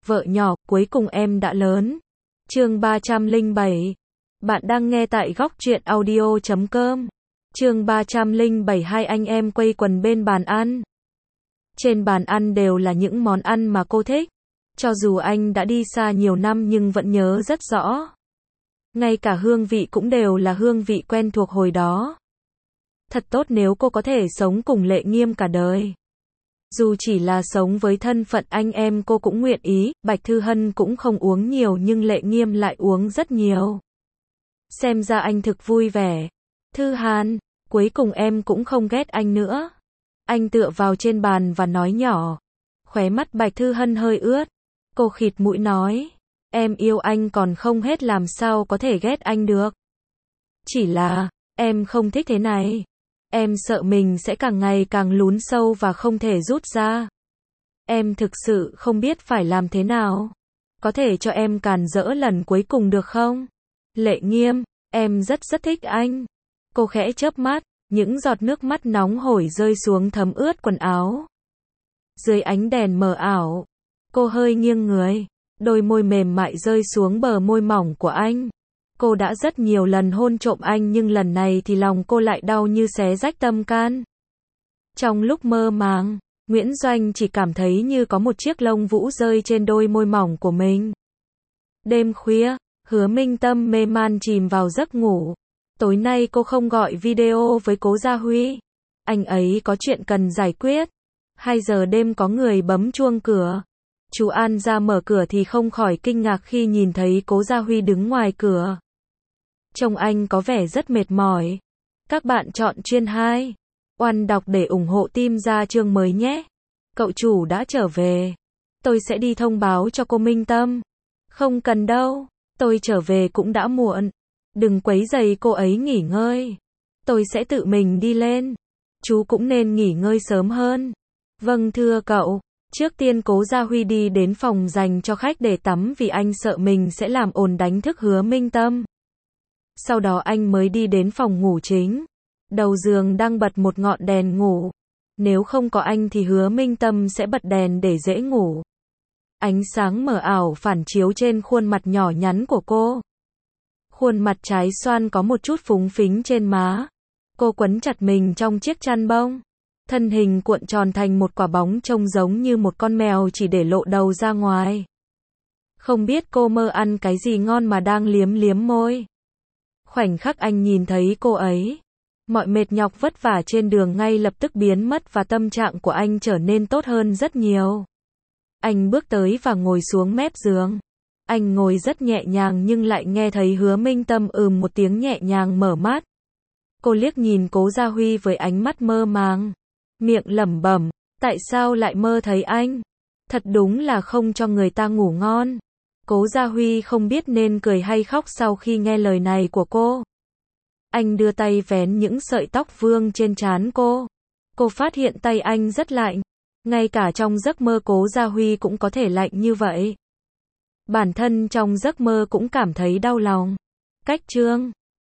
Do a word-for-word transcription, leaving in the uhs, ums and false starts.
Vợ nhỏ, cuối cùng em đã lớn. Chương ba trăm lẻ bảy. Bạn đang nghe tại góc truyện audio chấm com. Chương ba trăm lẻ bảy. Hai anh em quây quần bên bàn ăn. Trên bàn ăn đều là những món ăn mà cô thích. Cho dù anh đã đi xa nhiều năm nhưng vẫn nhớ rất rõ. Ngay cả hương vị cũng đều là hương vị quen thuộc hồi đó. Thật tốt nếu cô có thể sống cùng Lệ Nghiêm cả đời. Dù chỉ là sống với thân phận anh em cô cũng nguyện ý. Bạch Thư Hân cũng không uống nhiều nhưng Lệ Nghiêm lại uống rất nhiều. Xem ra anh thực vui vẻ. Thư Hàn, cuối cùng em cũng không ghét anh nữa. Anh tựa vào trên bàn và nói nhỏ. Khóe mắt Bạch Thư Hân hơi ướt. Cô khịt mũi nói. Em yêu anh còn không hết làm sao có thể ghét anh được. Chỉ là, em không thích thế này. Em sợ mình sẽ càng ngày càng lún sâu và không thể rút ra. Em thực sự không biết phải làm thế nào. Có thể cho em càn rỡ lần cuối cùng được không? Lệ Nghiêm, em rất rất thích anh. Cô khẽ chớp mắt, những giọt nước mắt nóng hổi rơi xuống thấm ướt quần áo. Dưới ánh đèn mờ ảo, cô hơi nghiêng người, đôi môi mềm mại rơi xuống bờ môi mỏng của anh. Cô đã rất nhiều lần hôn trộm anh nhưng lần này thì lòng cô lại đau như xé rách tâm can. Trong lúc mơ màng, Nguyễn Doanh chỉ cảm thấy như có một chiếc lông vũ rơi trên đôi môi mỏng của mình. Đêm khuya, Hứa Minh Tâm mê man chìm vào giấc ngủ. Tối nay cô không gọi video với Cố Gia Huy. Anh ấy có chuyện cần giải quyết. Hai giờ đêm có người bấm chuông cửa. Chú An ra mở cửa thì không khỏi kinh ngạc khi nhìn thấy Cố Gia Huy đứng ngoài cửa. Trông anh có vẻ rất mệt mỏi. Các bạn chọn chuyên hai. Oan đọc để ủng hộ team ra chương mới nhé. Cậu chủ đã trở về. Tôi sẽ đi thông báo cho cô Minh Tâm. Không cần đâu. Tôi trở về cũng đã muộn. Đừng quấy rầy cô ấy nghỉ ngơi. Tôi sẽ tự mình đi lên. Chú cũng nên nghỉ ngơi sớm hơn. Vâng thưa cậu. Trước tiên Cố Gia Huy đi đến phòng dành cho khách để tắm vì anh sợ mình sẽ làm ồn đánh thức Hứa Minh Tâm. Sau đó anh mới đi đến phòng ngủ chính. Đầu giường đang bật một ngọn đèn ngủ. Nếu không có anh thì Hứa Minh Tâm sẽ bật đèn để dễ ngủ. Ánh sáng mờ ảo phản chiếu trên khuôn mặt nhỏ nhắn của cô. Khuôn mặt trái xoan có một chút phúng phính trên má. Cô quấn chặt mình trong chiếc chăn bông. Thân hình cuộn tròn thành một quả bóng trông giống như một con mèo chỉ để lộ đầu ra ngoài. Không biết cô mơ ăn cái gì ngon mà đang liếm liếm môi. Khoảnh khắc anh nhìn thấy cô ấy, mọi mệt nhọc vất vả trên đường ngay lập tức biến mất và tâm trạng của anh trở nên tốt hơn rất nhiều. Anh bước tới và ngồi xuống mép giường. Anh ngồi rất nhẹ nhàng nhưng lại nghe thấy Hứa Minh Tâm ừm một tiếng nhẹ nhàng mở mắt. Cô liếc nhìn Cố Gia Huy với ánh mắt mơ màng. Miệng lẩm bẩm, tại sao lại mơ thấy anh? Thật đúng là không cho người ta ngủ ngon. Cố Gia Huy không biết nên cười hay khóc sau khi nghe lời này của cô. Anh đưa tay vén những sợi tóc vương trên trán cô. Cô phát hiện tay anh rất lạnh. Ngay cả trong giấc mơ Cố Gia Huy cũng có thể lạnh như vậy. Bản thân trong giấc mơ cũng cảm thấy đau lòng. Cách chương